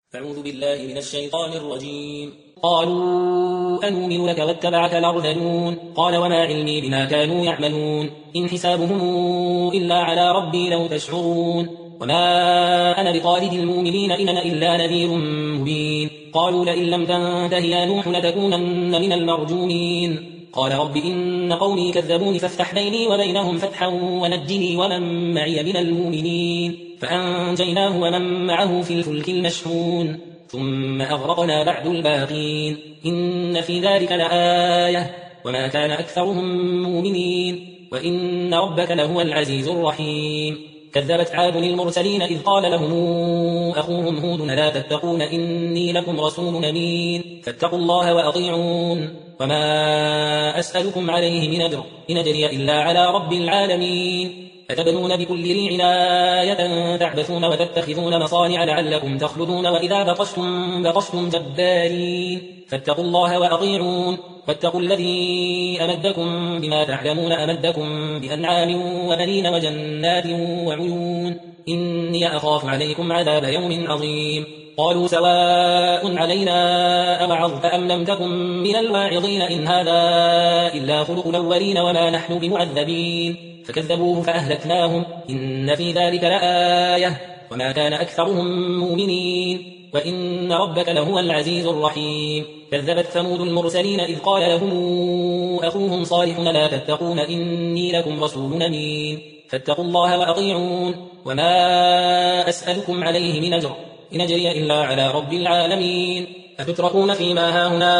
أعوذ بالله من الشيطان الرجيم. قالوا أنؤمن لك واتبعك الأرذلون. قال وما علمي بما كانوا يعملون إن حسابهم إلا على ربي لو تشعرون وما أنا بطارد المؤمنين إن أنا إلا نذير مبين. قالوا لئن لم تنته يا نوح لتكونن من المرجومين. قال رب إن قومي كذبوني فافتح بيني وبينهم فتحا ونجني ومن معي من المؤمنين فأنجيناه ومن معه في الفلك المشحون ثم أغرقنا بعد الباقين إن في ذلك لآية وما كان أكثرهم مؤمنين وإن ربك لهو العزيز الرحيم. كذبت عاد المرسلين إذ قال لهم أخوهم هود لا تتقون إني لكم رسول أمين فاتقوا الله وأطيعون وما أسألكم عليه من أجر إن أجري إلا على رب العالمين. فتبنون بكل ريع آية تعبثون وتتخذون مصانع لعلكم تخلدون وإذا بطشتم جبارين فاتقوا الله وأطيعون واتقوا الذي أمدكم بما تعلمون أمدكم بأنعام وبنين وجنات وعيون إني أخاف عليكم عذاب يوم عظيم. قالوا سواء علينا أوعظت أم لم تكن من الواعظين إن هذا إلا خلق الأولين وما نحن بمعذبين. فكذبوه فأهلكناهم إن في ذلك لآية وما كان أكثرهم مؤمنين وإن ربك لهو العزيز الرحيم. كذبت ثمود المرسلين إذ قال لهم أخوهم صالح لا تتقون إني لكم رسول أمين فاتقوا الله وأطيعون وما أسألكم عليه من أجر إن أجري إلا على رب العالمين. أتتركون فيما هاهنا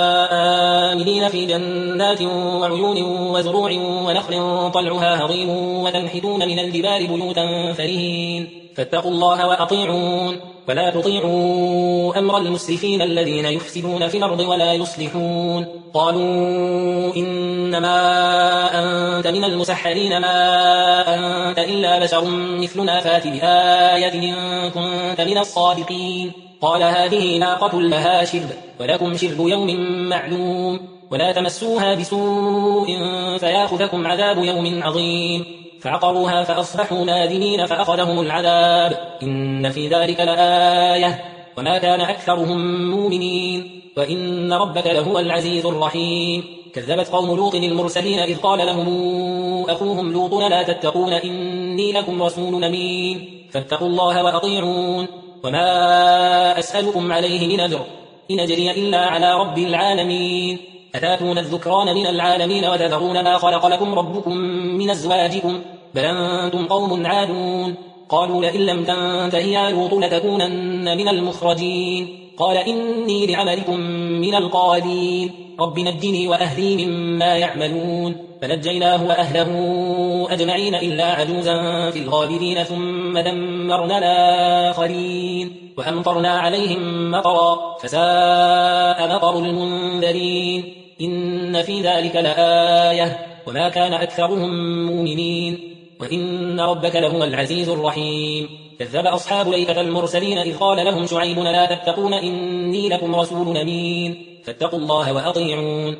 آمنين في جنات وعيون وزروع ونخل طلعها هضيم وتنحتون من الجبال بيوتا فرهين فاتقوا الله وأطيعون ولا تطيعوا أمر المسرفين الذين يفسدون في الأرض ولا يصلحون. قالوا إنما أنت من المسحرين ما أنت إلا بشر مثلنا فات بآية إن كنت من الصادقين. قال هذه ناقة لها شرب ولكم شرب يوم معلوم ولا تمسوها بسوء فياخذكم عذاب يوم عظيم. فعقروها فأصبحوا نادمين فأخذهم العذاب إن في ذلك لآية وما كان أكثرهم مؤمنين وإن ربك لهو العزيز الرحيم. كذبت قوم لوط المرسلين إذ قال لهم أخوهم لوط لا تتقون إني لكم رسول أمين فاتقوا الله وأطيعون وما أسألكم عليه من أجر إن أجري إلا على رب العالمين. أتاتون الذكران من العالمين وتذرون ما خلق لكم ربكم من أزواجكم بل أنتم قوم عادون. قالوا لئن لم تنته يا لوط لتكونن من المخرجين. قال إني لعملكم من القالين رب نجني وأهلي مما يعملون. فنجيناه وأهله أجمعين إلا عجوزا في الغابرين ثم دمرنا الآخرين وأمطرنا عليهم مطرا فساء مطر المنذرين إن في ذلك لآية وما كان أكثرهم مؤمنين وإن ربك لهو العزيز الرحيم. كذب أصحاب الأيكة المرسلين إذ قال لهم شعيب لا تتقون إني لكم رسول أمين فاتقوا الله وأطيعون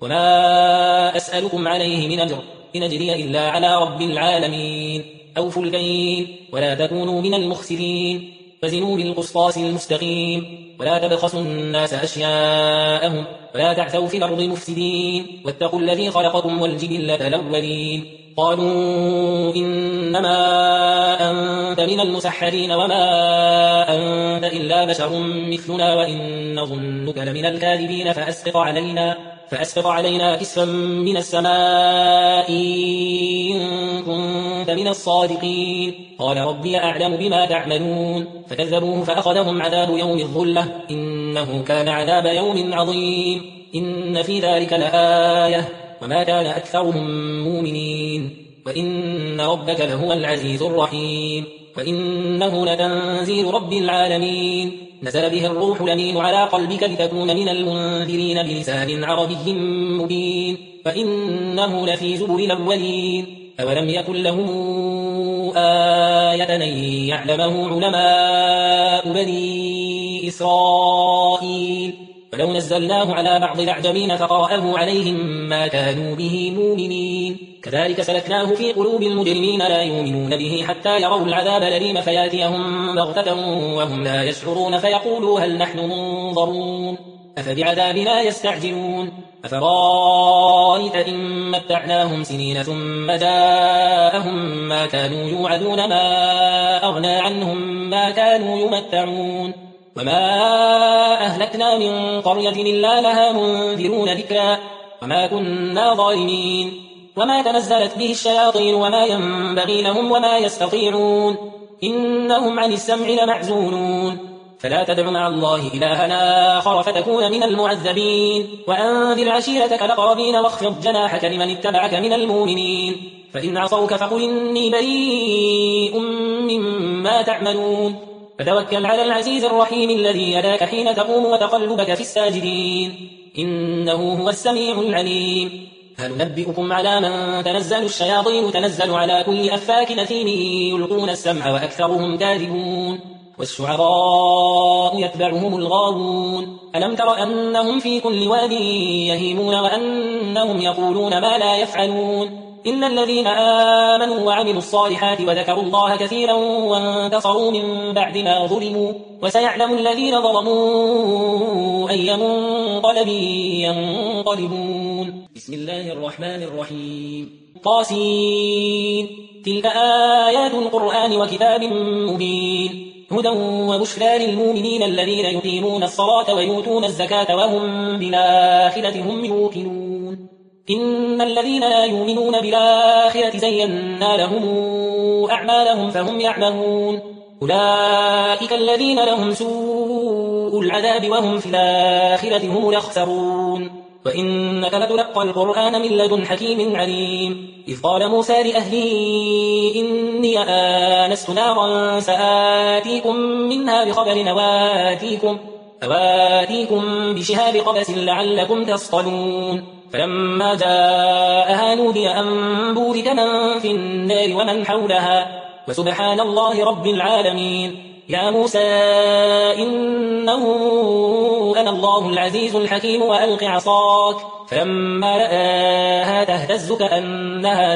وما أسألكم عليه من أجر إن أجري إلا على رب العالمين. أوفوا الكيل ولا تكونوا من المخسرين وزنوا بالقسطاس المستقيم ولا تبخسوا الناس أشياءهم ولا تعثوا في الأرض مفسدين واتقوا الذي خلقكم والجبلة الأولين. قالوا إنما أنت من المسحرين وما أنت إلا بشر مثلنا وإن نظنك لمن الكاذبين فأسقط علينا كسفا من السماء إن كنت من الصادقين. قال ربي أعلم بما تعملون فكذبوه فأخذهم عذاب يوم الظلة إنه كان عذاب يوم عظيم إن في ذلك لآية وما كان أكثرهم مؤمنين وإن ربك لهو العزيز الرحيم. وإنه لتنزيل رب العالمين نزل به الروح الأمين على قلبك لتكون من المنذرين بلسان عربي مبين وإنه لفي زبر الأولين. أولم يكن لهم آية أن يعلمه علماء بني إسرائيل ولو نزلناه على بعض الأعجمين فقرأه عليهم ما كانوا به مؤمنين كذلك سلكناه في قلوب المجرمين لا يؤمنون به حتى يروا العذاب الأليم فياتيهم بغتة وهم لا يشعرون فيقولوا هل نحن منظرون أفبعذابنا يستعجلون أفرأيت إن متعناهم سنين ثم جاءهم ما كانوا يوعدون ما أغنى عنهم ما كانوا يمتعون وما أهلكنا من قرية إلا لها منذرون ذكرا وما كنا ظالمين وما تنزلت به الشياطين وما ينبغي لهم وما يستطيعون إنهم عن السمع لمعزولون فلا تدع مع الله إلها آخر فتكون من المعذبين وأنذر عشيرتك الأقربين واخفض جناحك لمن اتبعك من المؤمنين فإن عصوك فقل إني بريء مما تعملون فتوكل على العزيز الرحيم الذي يراك حين تقوم وتقلبك في الساجدين إنه هو السميع العليم هل ننبئكم على من تنزل الشياطين تنزل على كل أفاك أثيم يلقون السمع وأكثرهم كاذبون والشعراء يتبعهم الغاوون ألم تر أنهم في كل واد يهيمون وأنهم يقولون ما لا يفعلون إلا الذين آمنوا وعملوا الصالحات وذكروا الله كثيرا وانتصروا من بعد ما ظلموا وسيعلم الذين ظلموا أي منقلب ينقلبون بسم الله الرحمن الرحيم طاسين تلك آيات القرآن وكتاب مبين هدى وبشرى للمؤمنين الذين يقيمون الصلاة ويؤتون الزكاة وهم بالآخرة هم يوقنون إن الذين لا يؤمنون بالآخرة زينا لهم أعمالهم فهم يعملون أولئك الذين لهم سوء العذاب وهم في الآخرة هم الأخسرون وإنك لتلقى القرآن من لدن حكيم عليم إذ قال موسى لأهله إني آنست نارا سآتيكم منها بخبر أواتيكم بشهاب قبس لعلكم تصطلون فلما جاءها نودي أن بورك من في النار ومن حولها وسبحان الله رب العالمين يا موسى إنه أنا الله العزيز الحكيم وألق عصاك فلما رآها تهتز كأنها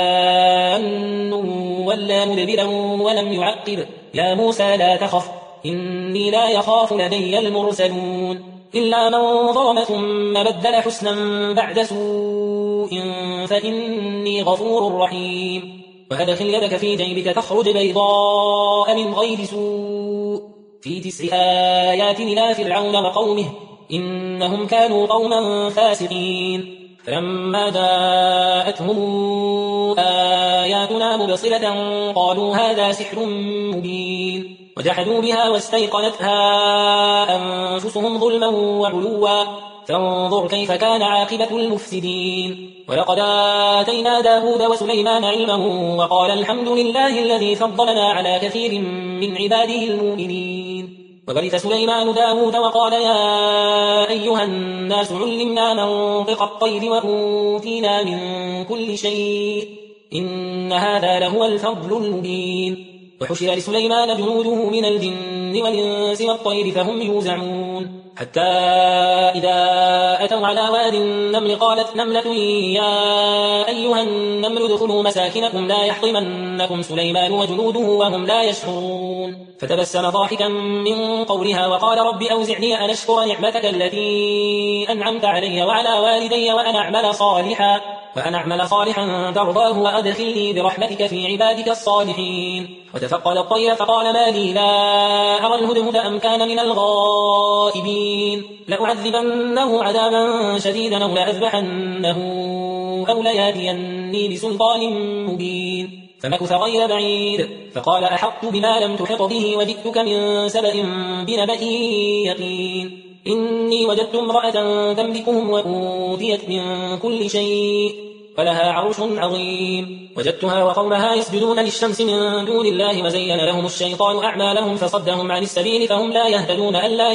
جان ولا مدبرا ولم يعقب يا موسى لا تخف إني لا يخاف لدي المرسلون إلا من ظلم ثم بدل حسنا بعد سوء فإني غفور رحيم وأدخل يدك في جيبك تخرج بيضاء من غير سوء في 9 آيات إلى فرعون وقومه إنهم كانوا قوما فاسقين فلما جاءتهم آياتنا مبصرة قالوا هذا سحر مبين وجحدوا بها واستيقنتها أنفسهم ظلما وعلوا فانظر كيف كان عاقبة المفسدين ولقد آتينا داود وسليمان علما وقال الحمد لله الذي فضلنا على كثير من عباده المؤمنين وورث سليمان داود وقال يا أيها الناس علمنا منطق الطير وأوتينا من كل شيء إن هذا لهو الفضل المبين وحشر لسليمان جنوده من الجن والإنس والطير فهم يوزعون حتى إذا أتوا على واد النمل قالت نملة يا أيها النمل ادخلوا مساكنكم لا يحطمنكم سليمان وجنوده وهم لا يشعرون فتبسم ضاحكا من قولها وقال رب أوزعني أن أشكر نعمتك التي أنعمت علي وعلى والدي وأن أعمل صالحا ترضاه وأدخلني برحمتك في عبادك الصالحين وتفقد الطير فقال ما لي لا أرى الهدهد أم كان من الغائبين لأعذبنه عذابا شديدا أو لأذبحنه أو لياتيني بسلطان مبين فمكث غير بعيد فقال أحطت بما لم تحط به وجئتك من سبأ بنبأ يقين إني وجدت امرأة تملكهم وأوتيت من كل شيء ولها عرش عظيم وجدتها وقومها يسجدون للشمس من دون الله وزين لهم الشيطان أعمالهم فصدهم عن السبيل فهم لا يهتدون ألا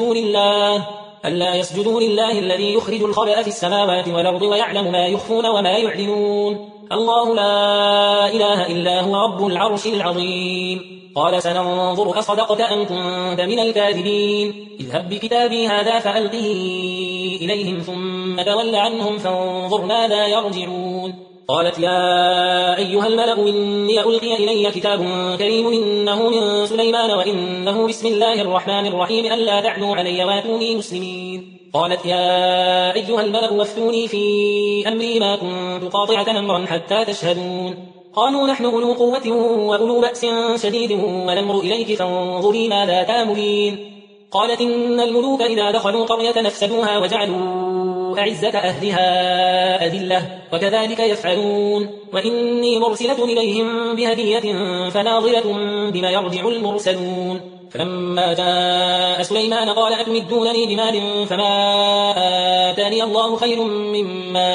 يسجدوا لله الذي يخرج الخبأ في السماوات والأرض ويعلم ما يخفون وما يعلنون الله لا إله إلا هو رب العرش العظيم قال سننظر أصدقت أم كنت من الكاذبين اذهب بكتابي هذا فألقه إليهم ثم تول عنهم فانظر ماذا يرجعون قالت يا أيها الملأ إني ألقي إلي كتاب كريم إنه من سليمان وإنه بسم الله الرحمن الرحيم ألا تعلوا علي واتوني مسلمين قالت يا أيها الملأ وافتوني في أمري ما كنت قاطعة أمرا حتى تشهدون قالوا نحن أولو قوة وأولو بأس شديد والأمر إليك فانظري ماذا تأمرين قالت إن الملوك إذا دخلوا قرية نفسدوها وجعلوا أعزة أهلها أذلة وكذلك يفعلون وإني مرسلة إليهم بهدية فناظرة بما يرجع المرسلون فلما جاء سليمان قال أتمدونني بمال فما آتاني الله خير مما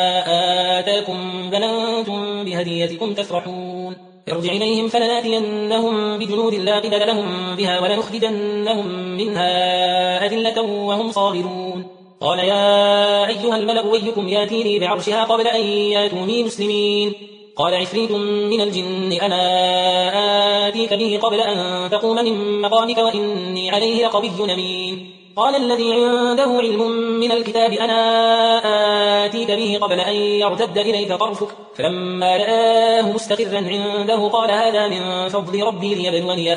آتاكم بل أنتم بهديتكم تفرحون ارجع إليهم فلناتينهم بجنود لا قبل لهم بها ولنخرجنهم منها أذلة وهم صاغرون قال يا أيها الملأ أيكم ياتيني بعرشها قبل أن ياتوني مسلمين قال عفريت من الجن أنا آتيك به قبل أن تقوم من مقامك وإني عليه لقوي أمين قال الذي عنده علم من الكتاب أنا آتيك به قبل أن يرتد إليك طرفك فلما رآه مستقرا عنده قال هذا من فضل ربي ليبلوني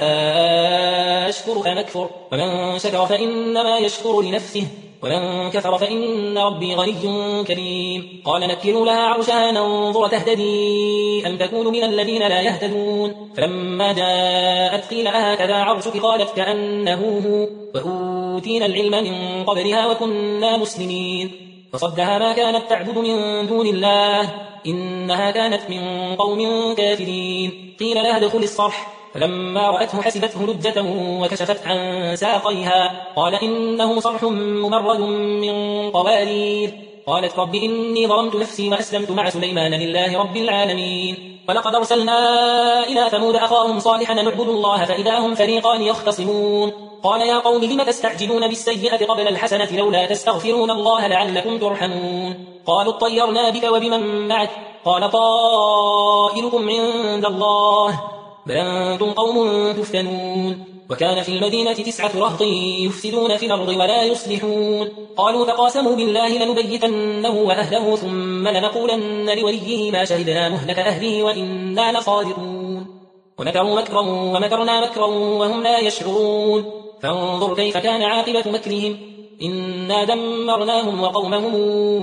أشكر أم أكفر ومن شكر فإنما يشكر لنفسه ومن كفر فإن ربي غني كريم قال نكروا لها عرشها ننظر تهتدي أم تكون من الذين لا يهتدون فلما جاءت قيل أهكذا عرشك قالت كأنه هو وأوتينا العلم من قبلها وكنا مسلمين فصدها ما كانت تعبد من دون الله إنها كانت من قوم كافرين قيل لها ادخل الصرح فلما رأته حسبته لجة وكشفت عن ساقيها قال إنه صرح ممرد من قوارير قالت رب إني ظلمت نفسي وأسلمت مع سليمان لله رب العالمين ولقد أرسلنا إلى ثمود أخاهم صالحا نعبد الله فإذا هم فريقان يختصمون قال يا قوم لم تستعجلون بالسيئة قبل الحسنة لولا تستغفرون الله لعلكم ترحمون قالوا اطيرنا بك وبمن معك قال طائركم عند الله بل أنتم قوم تفتنون وكان في المدينة 9 رهط يفسدون في الأرض ولا يصلحون قالوا تقاسموا بالله لنبيتنه وأهله ثم لنقولن لوليه ما شهدنا مهلك أهله وإنا لصادقون ومكروا مكرا ومكرنا مكرا وهم لا يشعرون فانظر كيف كان عاقبة مكرهم إنا دمرناهم وقومهم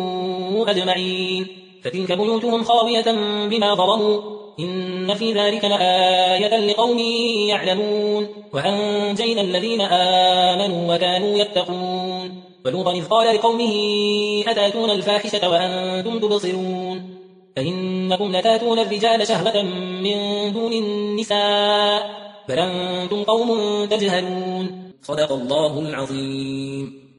أجمعين فتلك بيوتهم خاوية بما ظلموا إن في ذلك لآية لقوم يعلمون وأنجينا الذين آمنوا وكانوا يتقون ولوطا إذ قال لقومه أتاتون الفاحشة وأنتم تبصرون فإنكم لتاتون الرجال شهوة من دون النساء بل أنتم قوم تجهلون صدق الله العظيم.